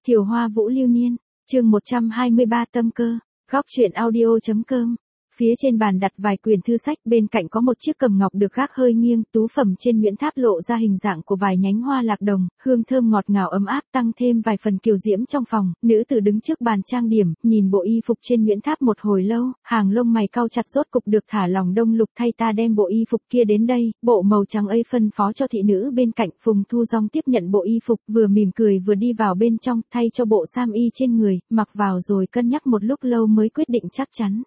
Thiều Hoa Vũ Lưu Niên, chương 123 Tâm Cơ, góc truyện audio.com. Phía trên bàn đặt vài quyển thư sách, bên cạnh có một chiếc cầm ngọc được gác hơi nghiêng, tú phẩm trên nhuyễn tháp lộ ra hình dạng của vài nhánh hoa lạc đồng, hương thơm ngọt ngào ấm áp tăng thêm vài phần kiều diễm trong phòng. Nữ tử đứng trước bàn trang điểm, nhìn bộ y phục trên nhuyễn tháp một hồi lâu, hàng lông mày cau chặt rốt cục được thả lòng. Đông Lục thay ta đem bộ y phục kia đến đây, bộ màu trắng ấy phân phó cho thị nữ bên cạnh. Phùng Thu Dong tiếp nhận bộ y phục, vừa mỉm cười vừa đi vào bên trong, thay cho bộ sam y trên người, mặc vào rồi cân nhắc một lúc lâu mới quyết định chắc chắn.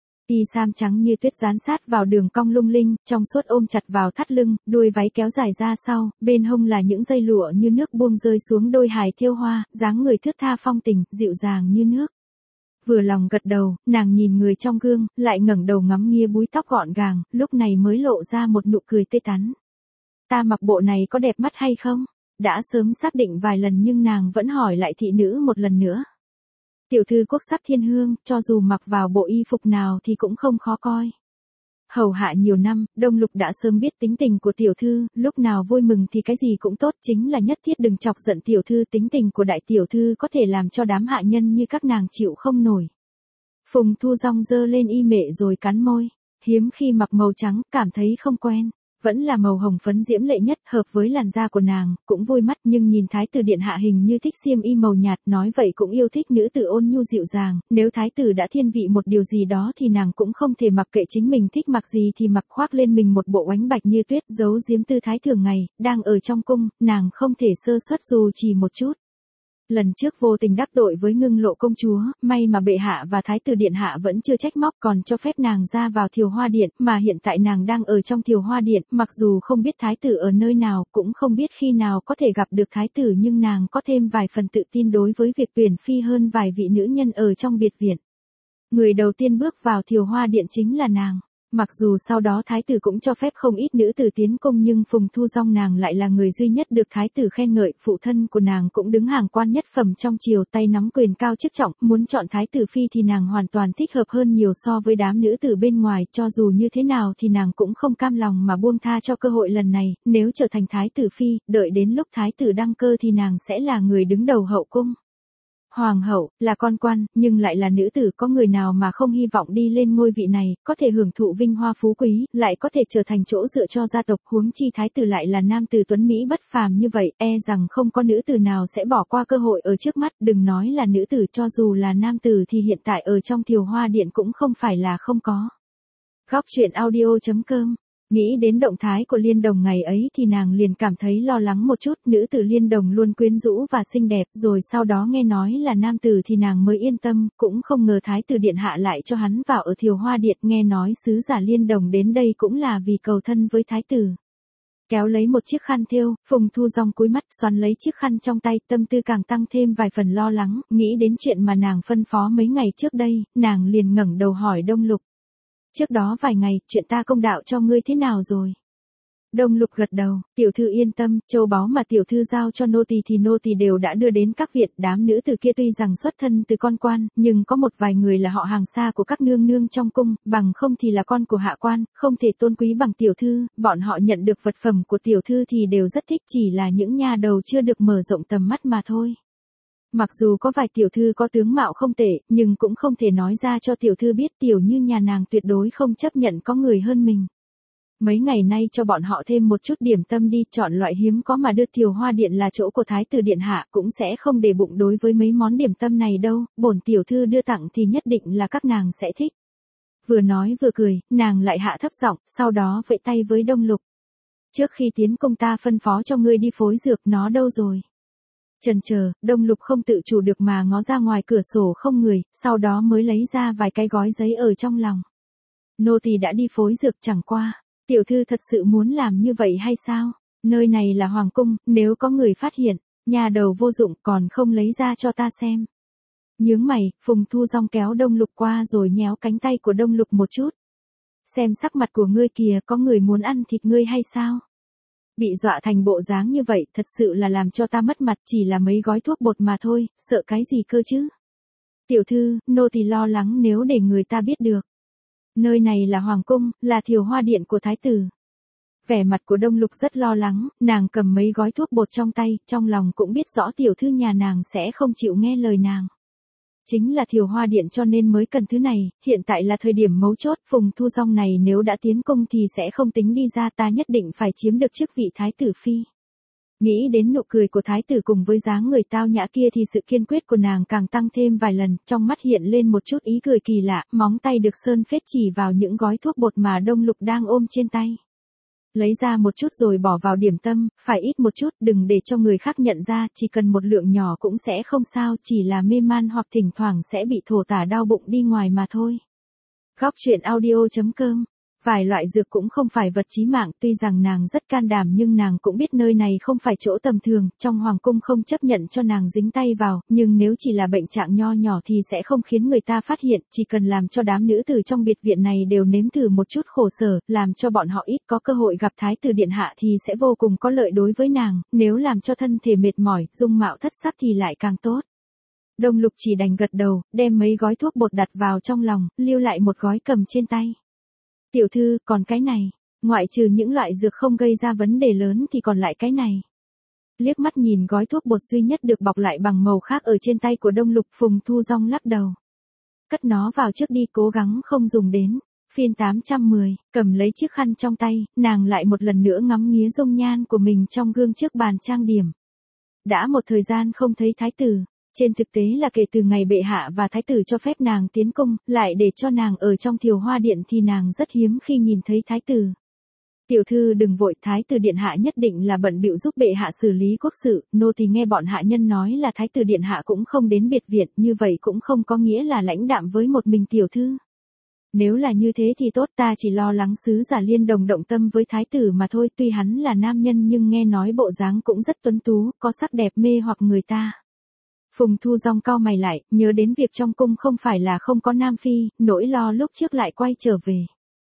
Y sam trắng như tuyết dán sát vào đường cong lung linh, trong suốt ôm chặt vào thắt lưng, đuôi váy kéo dài ra sau, bên hông là những dây lụa như nước buông rơi xuống đôi hài thêu hoa, dáng người thướt tha phong tình, dịu dàng như nước. Vừa lòng gật đầu, nàng nhìn người trong gương, lại ngẩng đầu ngắm nghía búi tóc gọn gàng, lúc này mới lộ ra một nụ cười tươi tắn. Ta mặc bộ này có đẹp mắt hay không? Đã sớm xác định vài lần nhưng nàng vẫn hỏi lại thị nữ một lần nữa. Tiểu thư quốc sắc thiên hương, cho dù mặc vào bộ y phục nào thì cũng không khó coi. Hầu hạ nhiều năm, Đông Lục đã sớm biết tính tình của tiểu thư, lúc nào vui mừng thì cái gì cũng tốt, chính là nhất thiết đừng chọc giận tiểu thư. Tính tình của đại tiểu thư có thể làm cho đám hạ nhân như các nàng chịu không nổi. Phùng Thu Dong giơ lên y mệ rồi cắn môi, hiếm khi mặc màu trắng, cảm thấy không quen. Vẫn là màu hồng phấn diễm lệ nhất, hợp với làn da của nàng, cũng vui mắt. Nhưng nhìn thái tử điện hạ hình như thích xiêm y màu nhạt, nói vậy cũng yêu thích nữ tử ôn nhu dịu dàng. Nếu thái tử đã thiên vị một điều gì đó thì nàng cũng không thể mặc kệ chính mình thích mặc gì thì mặc, khoác lên mình một bộ oánh bạch như tuyết, giấu giếm tư thái thường ngày. Đang ở trong cung, nàng không thể sơ suất dù chỉ một chút. Lần trước vô tình đắc tội với Ngưng Lộ công chúa, may mà bệ hạ và thái tử điện hạ vẫn chưa trách móc, còn cho phép nàng ra vào Thiều Hoa Điện, mà hiện tại nàng đang ở trong Thiều Hoa Điện, mặc dù không biết thái tử ở nơi nào, cũng không biết khi nào có thể gặp được thái tử, nhưng nàng có thêm vài phần tự tin đối với việc tuyển phi hơn vài vị nữ nhân ở trong biệt viện. Người đầu tiên bước vào Thiều Hoa Điện chính là nàng. Mặc dù sau đó thái tử cũng cho phép không ít nữ tử tiến cung, nhưng Phùng Thu Dong nàng lại là người duy nhất được thái tử khen ngợi. Phụ thân của nàng cũng đứng hàng quan nhất phẩm trong triều, tay nắm quyền cao chức trọng, muốn chọn thái tử phi thì nàng hoàn toàn thích hợp hơn nhiều so với đám nữ tử bên ngoài. Cho dù như thế nào thì nàng cũng không cam lòng mà buông tha cho cơ hội lần này. Nếu trở thành thái tử phi, đợi đến lúc thái tử đăng cơ thì nàng sẽ là người đứng đầu hậu cung. Hoàng hậu, là con quan, nhưng lại là nữ tử, có người nào mà không hy vọng đi lên ngôi vị này, có thể hưởng thụ vinh hoa phú quý, lại có thể trở thành chỗ dựa cho gia tộc, huống chi thái tử lại là nam tử tuấn mỹ bất phàm như vậy, e rằng không có nữ tử nào sẽ bỏ qua cơ hội ở trước mắt. Đừng nói là nữ tử, cho dù là nam tử thì hiện tại ở trong Thiều Hoa Điện cũng không phải là không có. Góc truyện audio.com. Nghĩ đến động thái của Liên Đồng ngày ấy thì nàng liền cảm thấy lo lắng một chút. Nữ tử Liên Đồng luôn quyến rũ và xinh đẹp, rồi sau đó nghe nói là nam tử thì nàng mới yên tâm, cũng không ngờ thái tử điện hạ lại cho hắn vào ở Thiều Hoa Điện. Nghe nói sứ giả Liên Đồng đến đây cũng là vì cầu thân với thái tử. Kéo lấy một chiếc khăn thêu, Phùng Thu Dong cúi mắt xoắn lấy chiếc khăn trong tay, tâm tư càng tăng thêm vài phần lo lắng. Nghĩ đến chuyện mà nàng phân phó mấy ngày trước đây, nàng liền ngẩng đầu hỏi Đông Lục. Trước đó vài ngày, chuyện ta công đạo cho ngươi thế nào rồi? Đông Lục gật đầu, tiểu thư yên tâm, châu báu mà tiểu thư giao cho nô tỳ thì nô tỳ đều đã đưa đến các viện. Đám nữ từ kia tuy rằng xuất thân từ con quan, nhưng có một vài người là họ hàng xa của các nương nương trong cung, bằng không thì là con của hạ quan, không thể tôn quý bằng tiểu thư. Bọn họ nhận được vật phẩm của tiểu thư thì đều rất thích, chỉ là những nha đầu chưa được mở rộng tầm mắt mà thôi. Mặc dù có vài tiểu thư có tướng mạo không tệ, nhưng cũng không thể nói ra cho tiểu thư biết. Tiểu như nhà nàng tuyệt đối không chấp nhận có người hơn mình. Mấy ngày nay cho bọn họ thêm một chút điểm tâm đi, chọn loại hiếm có mà đưa. Thiều Hoa Điện là chỗ của thái tử điện hạ, cũng sẽ không để bụng đối với mấy món điểm tâm này đâu. Bổn tiểu thư đưa tặng thì nhất định là các nàng sẽ thích. Vừa nói vừa cười, nàng lại hạ thấp giọng, sau đó vẫy tay với Đông Lục. Trước khi tiến cung ta phân phó cho ngươi đi phối dược, nó đâu rồi? Chần chờ, Đông Lục không tự chủ được mà ngó ra ngoài cửa sổ không người, sau đó mới lấy ra vài cái gói giấy ở trong lòng. Nô tỳ đã đi phối dược, chẳng qua. Tiểu thư thật sự muốn làm như vậy hay sao? Nơi này là hoàng cung, nếu có người phát hiện, nhà đầu vô dụng còn không lấy ra cho ta xem. Nhướng mày, Phùng Thu Dong kéo Đông Lục qua rồi nhéo cánh tay của Đông Lục một chút. Xem sắc mặt của ngươi kìa, có người muốn ăn thịt ngươi hay sao? Bị dọa thành bộ dáng như vậy, thật sự là làm cho ta mất mặt, chỉ là mấy gói thuốc bột mà thôi, sợ cái gì cơ chứ? Tiểu thư, nô tỳ lo lắng nếu để người ta biết được. Nơi này là hoàng cung, là Thiều Hoa Điện của thái tử. Vẻ mặt của Đông Lục rất lo lắng, nàng cầm mấy gói thuốc bột trong tay, trong lòng cũng biết rõ tiểu thư nhà nàng sẽ không chịu nghe lời nàng. Chính là Thiều Hoa Điện cho nên mới cần thứ này, hiện tại là thời điểm mấu chốt, Phùng Thu Dung này nếu đã tiến cung thì sẽ không tính đi ra, ta nhất định phải chiếm được chức vị thái tử phi. Nghĩ đến nụ cười của thái tử cùng với dáng người tao nhã kia thì sự kiên quyết của nàng càng tăng thêm vài lần, trong mắt hiện lên một chút ý cười kỳ lạ, móng tay được sơn phết chỉ vào những gói thuốc bột mà Đông Lục đang ôm trên tay. Lấy ra một chút rồi bỏ vào điểm tâm, phải ít một chút, đừng để cho người khác nhận ra, chỉ cần một lượng nhỏ cũng sẽ không sao, chỉ là mê man hoặc thỉnh thoảng sẽ bị thổ tả đau bụng đi ngoài mà thôi. Góc truyện audio.com. Vài loại dược cũng không phải vật chí mạng, tuy rằng nàng rất can đảm nhưng nàng cũng biết nơi này không phải chỗ tầm thường, trong hoàng cung không chấp nhận cho nàng dính tay vào, nhưng nếu chỉ là bệnh trạng nho nhỏ thì sẽ không khiến người ta phát hiện, chỉ cần làm cho đám nữ tử trong biệt viện này đều nếm thử một chút khổ sở, làm cho bọn họ ít có cơ hội gặp thái tử điện hạ thì sẽ vô cùng có lợi đối với nàng, nếu làm cho thân thể mệt mỏi, dung mạo thất sắc thì lại càng tốt. Đông Lục chỉ đành gật đầu, đem mấy gói thuốc bột đặt vào trong lòng, lưu lại một gói cầm trên tay. Tiểu thư, còn cái này, ngoại trừ những loại dược không gây ra vấn đề lớn thì còn lại cái này. Liếc mắt nhìn gói thuốc bột duy nhất được bọc lại bằng màu khác ở trên tay của Đông Lục, Phùng Thu Dung lắc đầu. Cất nó vào trước đi, cố gắng không dùng đến. Phiên 810, cầm lấy chiếc khăn trong tay, nàng lại một lần nữa ngắm nghía dung nhan của mình trong gương trước bàn trang điểm. Đã một thời gian không thấy thái tử. Trên thực tế là kể từ ngày bệ hạ và thái tử cho phép nàng tiến cung, lại để cho nàng ở trong Thiều Hoa Điện thì nàng rất hiếm khi nhìn thấy thái tử. Tiểu thư đừng vội, thái tử điện hạ nhất định là bận bịu giúp bệ hạ xử lý quốc sự, nô tỳ nghe bọn hạ nhân nói là thái tử điện hạ cũng không đến biệt viện, như vậy cũng không có nghĩa là lãnh đạm với một mình tiểu thư. Nếu là như thế thì tốt, ta chỉ lo lắng sứ giả Liên Đồng động tâm với thái tử mà thôi, tuy hắn là nam nhân nhưng nghe nói bộ dáng cũng rất tuấn tú, có sắc đẹp mê hoặc người ta. Phùng Thu Dung cau mày lại, nhớ đến việc trong cung không phải là không có Nam Phi, nỗi lo lúc trước lại quay trở về.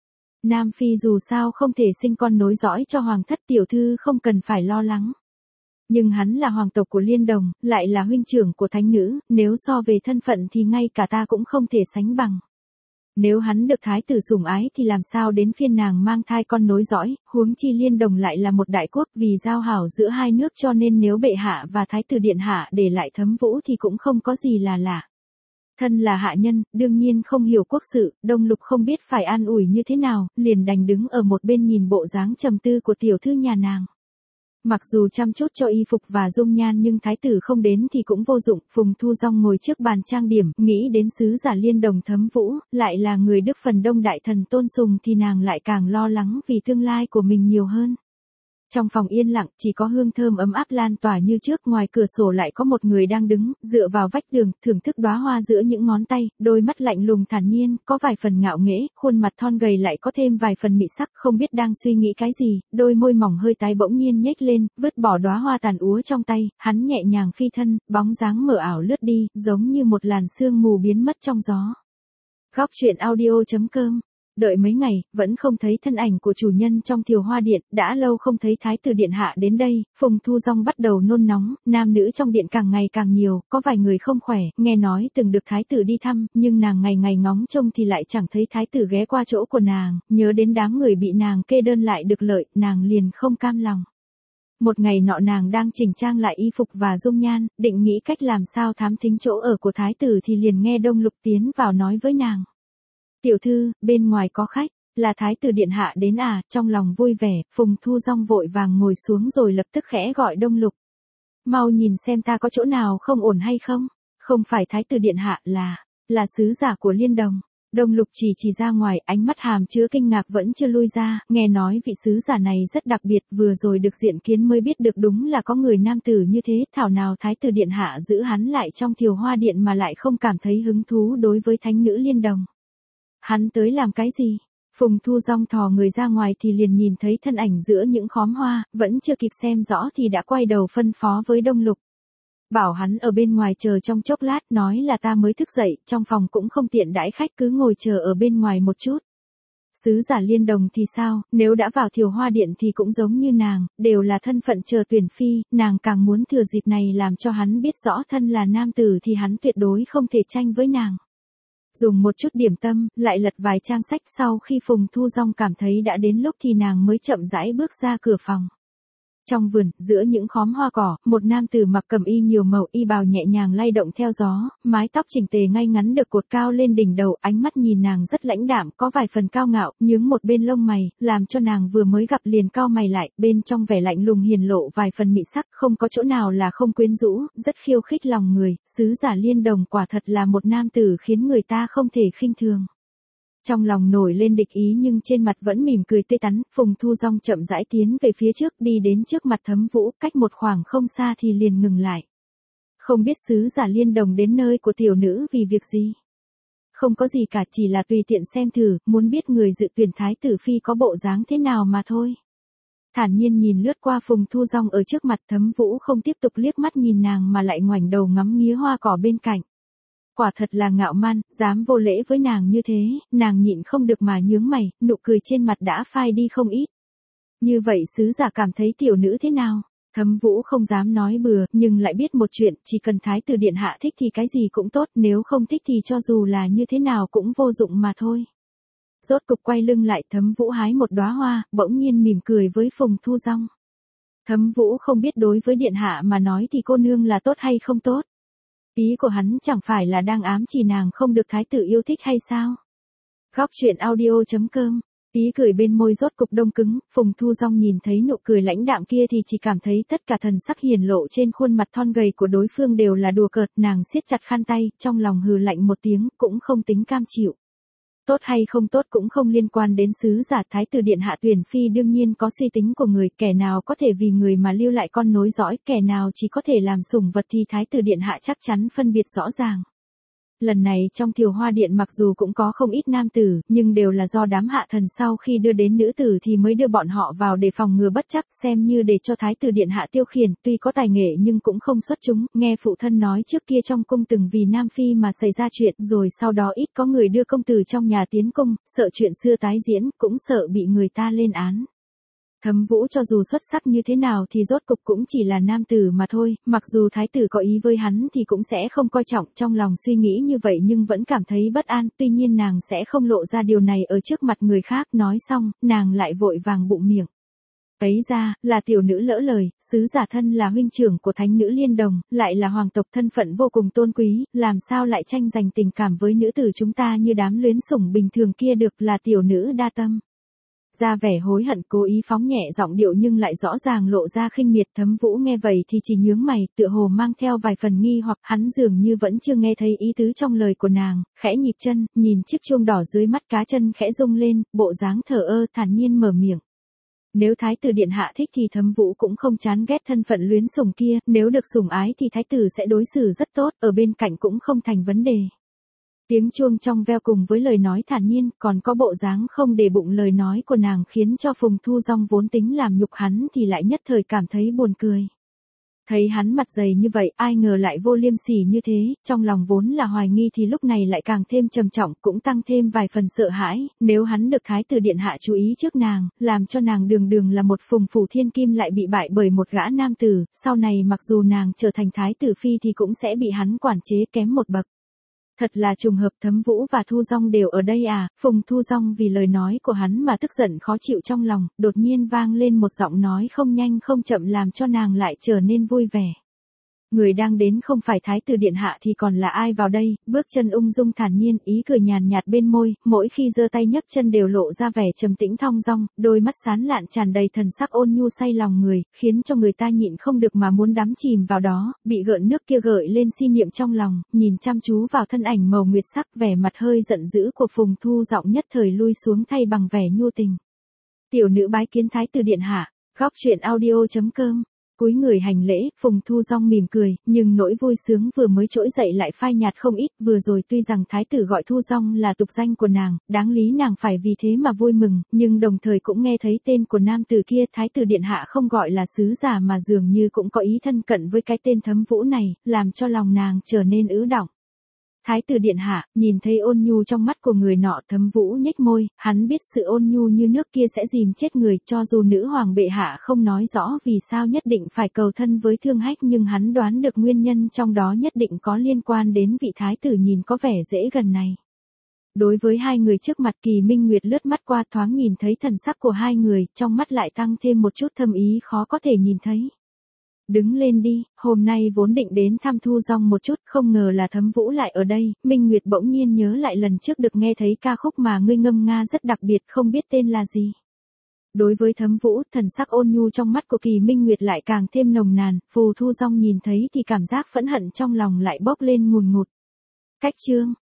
Nam Phi dù sao không thể sinh con nối dõi cho hoàng thất, tiểu thư không cần phải lo lắng. Nhưng hắn là hoàng tộc của Liên Đồng, lại là huynh trưởng của thánh nữ, nếu so về thân phận thì ngay cả ta cũng không thể sánh bằng. Nếu hắn được thái tử sủng ái thì làm sao đến phiên nàng mang thai con nối dõi, huống chi Liên Đồng lại là một đại quốc, vì giao hảo giữa hai nước cho nên nếu bệ hạ và thái tử điện hạ để lại Thấm Vũ thì cũng không có gì là lạ. Thân là hạ nhân, đương nhiên không hiểu quốc sự, Đông Lục không biết phải an ủi như thế nào, liền đành đứng ở một bên nhìn bộ dáng trầm tư của tiểu thư nhà nàng. Mặc dù chăm chút cho y phục và dung nhan nhưng thái tử không đến thì cũng vô dụng, Phùng Thu Dung ngồi trước bàn trang điểm, nghĩ đến sứ giả Liên Đồng Thấm Vũ, lại là người Đức phần đông đại thần tôn sùng thì nàng lại càng lo lắng vì tương lai của mình nhiều hơn. Trong phòng yên lặng, chỉ có hương thơm ấm áp lan tỏa như trước, ngoài cửa sổ lại có một người đang đứng, dựa vào vách tường, thưởng thức đóa hoa giữa những ngón tay, đôi mắt lạnh lùng thản nhiên, có vài phần ngạo nghễ, khuôn mặt thon gầy lại có thêm vài phần mị sắc, không biết đang suy nghĩ cái gì, đôi môi mỏng hơi tái bỗng nhiên nhếch lên, vứt bỏ đóa hoa tàn úa trong tay, hắn nhẹ nhàng phi thân, bóng dáng mờ ảo lướt đi, giống như một làn sương mù biến mất trong gió. Góc truyện audio.com. Đợi mấy ngày, vẫn không thấy thân ảnh của chủ nhân trong Thiều Hoa Điện, đã lâu không thấy thái tử điện hạ đến đây, Phùng Thu Dung bắt đầu nôn nóng, nam nữ trong điện càng ngày càng nhiều, có vài người không khỏe, nghe nói từng được thái tử đi thăm, nhưng nàng ngày ngày ngóng trông thì lại chẳng thấy thái tử ghé qua chỗ của nàng, nhớ đến đám người bị nàng kê đơn lại được lợi, nàng liền không cam lòng. Một ngày nọ nàng đang chỉnh trang lại y phục và dung nhan, định nghĩ cách làm sao thám thính chỗ ở của thái tử thì liền nghe Đông Lục tiến vào nói với nàng. Tiểu thư, bên ngoài có khách, là thái tử điện hạ đến à, trong lòng vui vẻ, Phùng Thu Dung vội vàng ngồi xuống rồi lập tức khẽ gọi Đông Lục. Mau nhìn xem ta có chỗ nào không ổn hay không, không phải thái tử điện hạ là sứ giả của Liên Đồng. Đông Lục chỉ ra ngoài, ánh mắt hàm chứa kinh ngạc vẫn chưa lui ra, nghe nói vị sứ giả này rất đặc biệt, vừa rồi được diện kiến mới biết được đúng là có người nam tử như thế, thảo nào thái tử điện hạ giữ hắn lại trong Thiều Hoa Điện mà lại không cảm thấy hứng thú đối với thánh nữ Liên Đồng. Hắn tới làm cái gì? Phùng Thu Dung thò người ra ngoài thì liền nhìn thấy thân ảnh giữa những khóm hoa, vẫn chưa kịp xem rõ thì đã quay đầu phân phó với Đông Lục. Bảo hắn ở bên ngoài chờ trong chốc lát, nói là ta mới thức dậy, trong phòng cũng không tiện đãi khách, cứ ngồi chờ ở bên ngoài một chút. Sứ giả Liên Đồng thì sao, nếu đã vào Thiều Hoa Điện thì cũng giống như nàng, đều là thân phận chờ tuyển phi, nàng càng muốn thừa dịp này làm cho hắn biết rõ thân là nam tử thì hắn tuyệt đối không thể tranh với nàng. Dùng một chút điểm tâm, lại lật vài trang sách sau khi Phùng Thu Dong cảm thấy đã đến lúc thì nàng mới chậm rãi bước ra cửa phòng. Trong vườn, giữa những khóm hoa cỏ, một nam tử mặc cẩm y nhiều màu y bào nhẹ nhàng lay động theo gió, mái tóc chỉnh tề ngay ngắn được cột cao lên đỉnh đầu, ánh mắt nhìn nàng rất lãnh đạm, có vài phần cao ngạo, nhướng một bên lông mày, làm cho nàng vừa mới gặp liền cau mày lại, bên trong vẻ lạnh lùng hiền lộ vài phần mị sắc, không có chỗ nào là không quyến rũ, rất khiêu khích lòng người, sứ giả Liên Đồng quả thật là một nam tử khiến người ta không thể khinh thường. Trong lòng nổi lên địch ý nhưng trên mặt vẫn mỉm cười tươi tắn, Phùng Thu Dong chậm rãi tiến về phía trước đi đến trước mặt Thấm Vũ, cách một khoảng không xa thì liền ngừng lại. Không biết sứ giả Liên Đồng đến nơi của tiểu nữ vì việc gì? Không có gì cả, chỉ là tùy tiện xem thử, muốn biết người dự tuyển thái tử phi có bộ dáng thế nào mà thôi. Thản nhiên nhìn lướt qua Phùng Thu Dong ở trước mặt Thấm Vũ không tiếp tục liếc mắt nhìn nàng mà lại ngoảnh đầu ngắm nghía hoa cỏ bên cạnh. Quả thật là ngạo man, dám vô lễ với nàng như thế, nàng nhịn không được mà nhướng mày, nụ cười trên mặt đã phai đi không ít. Như vậy sứ giả cảm thấy tiểu nữ thế nào? Thấm Vũ không dám nói bừa, nhưng lại biết một chuyện, chỉ cần thái tử điện hạ thích thì cái gì cũng tốt, nếu không thích thì cho dù là như thế nào cũng vô dụng mà thôi. Rốt cục quay lưng lại, Thấm Vũ hái một đóa hoa, bỗng nhiên mỉm cười với Phùng Thu Dong. Thấm Vũ không biết đối với điện hạ mà nói thì cô nương là tốt hay không tốt. Ý của hắn chẳng phải là đang ám chỉ nàng không được thái tử yêu thích hay sao? Góc truyện audio.com. Ý cười bên môi rốt cục đông cứng, Phùng Thu Dong nhìn thấy nụ cười lãnh đạm kia thì chỉ cảm thấy tất cả thần sắc hiền lộ trên khuôn mặt thon gầy của đối phương đều là đùa cợt, nàng siết chặt khăn tay, trong lòng hừ lạnh một tiếng, cũng không tính cam chịu. Tốt hay không tốt cũng không liên quan đến sứ giả thái tử điện hạ tuyển phi, đương nhiên có suy tính của người, kẻ nào có thể vì người mà lưu lại con nối dõi, kẻ nào chỉ có thể làm sủng vật thì thái tử điện hạ chắc chắn phân biệt rõ ràng. Lần này trong Thiều Hoa Điện mặc dù cũng có không ít nam tử, nhưng đều là do đám hạ thần sau khi đưa đến nữ tử thì mới đưa bọn họ vào để phòng ngừa bất chắc, xem như để cho thái tử điện hạ tiêu khiển, tuy có tài nghệ nhưng cũng không xuất chúng, nghe phụ thân nói trước kia trong cung từng vì nam phi mà xảy ra chuyện, rồi sau đó ít có người đưa công tử trong nhà tiến cung, sợ chuyện xưa tái diễn, cũng sợ bị người ta lên án. Thấm Vũ cho dù xuất sắc như thế nào thì rốt cục cũng chỉ là nam tử mà thôi, mặc dù thái tử có ý với hắn thì cũng sẽ không coi trọng, trong lòng suy nghĩ như vậy nhưng vẫn cảm thấy bất an, tuy nhiên nàng sẽ không lộ ra điều này ở trước mặt người khác, nói xong, nàng lại vội vàng bụng miệng. Ấy ra, là tiểu nữ lỡ lời, sứ giả thân là huynh trưởng của thánh nữ Liên Đồng, lại là hoàng tộc thân phận vô cùng tôn quý, làm sao lại tranh giành tình cảm với nữ tử chúng ta như đám luyến sủng bình thường kia được, là tiểu nữ đa tâm. Ra vẻ hối hận cố ý phóng nhẹ giọng điệu nhưng lại rõ ràng lộ ra khinh miệt. Thấm Vũ nghe vậy thì chỉ nhướng mày, tựa hồ mang theo vài phần nghi hoặc, hắn dường như vẫn chưa nghe thấy ý tứ trong lời của nàng, khẽ nhịp chân, nhìn chiếc chuông đỏ dưới mắt cá chân khẽ rung lên, bộ dáng thờ ơ thản nhiên mở miệng. Nếu thái tử điện hạ thích thì Thấm Vũ cũng không chán ghét thân phận luyến sủng kia, nếu được sủng ái thì thái tử sẽ đối xử rất tốt, ở bên cạnh cũng không thành vấn đề. Tiếng chuông trong veo cùng với lời nói thản nhiên, còn có bộ dáng không để bụng lời nói của nàng khiến cho Phùng Thu Dong vốn tính làm nhục hắn thì lại nhất thời cảm thấy buồn cười. Thấy hắn mặt dày như vậy, ai ngờ lại vô liêm sỉ như thế, trong lòng vốn là hoài nghi thì lúc này lại càng thêm trầm trọng, cũng tăng thêm vài phần sợ hãi, nếu hắn được thái tử điện hạ chú ý trước nàng, làm cho nàng đường đường là một phùng phủ thiên kim lại bị bại bởi một gã nam tử, sau này mặc dù nàng trở thành thái tử phi thì cũng sẽ bị hắn quản chế kém một bậc. Thật là trùng hợp, Thấm Vũ và Thu Dong đều ở đây à? Phùng Thu Dong vì lời nói của hắn mà tức giận khó chịu trong lòng, đột nhiên vang lên một giọng nói không nhanh không chậm làm cho nàng lại trở nên vui vẻ. Người đang đến không phải thái tử điện hạ thì còn là ai vào đây? Bước chân ung dung thản nhiên, ý cười nhàn nhạt bên môi, mỗi khi giơ tay nhấc chân đều lộ ra vẻ trầm tĩnh thong dong, đôi mắt sáng lạn tràn đầy thần sắc ôn nhu say lòng người, khiến cho người ta nhịn không được mà muốn đắm chìm vào đó, bị gợn nước kia gợi lên si niệm trong lòng, nhìn chăm chú vào thân ảnh màu nguyệt sắc, vẻ mặt hơi giận dữ của Phùng Thu giọng nhất thời lui xuống thay bằng vẻ nhu tình. Tiểu nữ bái kiến thái tử điện hạ. Góc truyện audio.com. Cúi người hành lễ, Phùng Thu Dong mỉm cười, nhưng nỗi vui sướng vừa mới trỗi dậy lại phai nhạt không ít, vừa rồi tuy rằng thái tử gọi Thu Dong là tục danh của nàng, đáng lý nàng phải vì thế mà vui mừng, nhưng đồng thời cũng nghe thấy tên của nam tử kia, thái tử điện hạ không gọi là sứ giả mà dường như cũng có ý thân cận với cái tên Thấm Vũ này, làm cho lòng nàng trở nên ứ đọng. Thái tử điện hạ, nhìn thấy ôn nhu trong mắt của người nọ, Thấm Vũ nhếch môi, hắn biết sự ôn nhu như nước kia sẽ dìm chết người, cho dù nữ hoàng bệ hạ không nói rõ vì sao nhất định phải cầu thân với Thương Hách, nhưng hắn đoán được nguyên nhân trong đó nhất định có liên quan đến vị thái tử nhìn có vẻ dễ gần này. Đối với hai người trước mặt Kỳ Minh Nguyệt lướt mắt qua thoáng nhìn thấy thần sắc của hai người, trong mắt lại tăng thêm một chút thâm ý khó có thể nhìn thấy. Đứng lên đi, hôm nay vốn định đến thăm Thu Dong một chút, không ngờ là Thấm Vũ lại ở đây. Minh Nguyệt bỗng nhiên nhớ lại lần trước được nghe thấy ca khúc mà ngươi ngâm nga rất đặc biệt, không biết tên là gì. Đối với Thấm Vũ, thần sắc ôn nhu trong mắt của Kỳ Minh Nguyệt lại càng thêm nồng nàn, Phù Thu Dong nhìn thấy thì cảm giác phẫn hận trong lòng lại bốc lên ngùn ngụt. Cách chương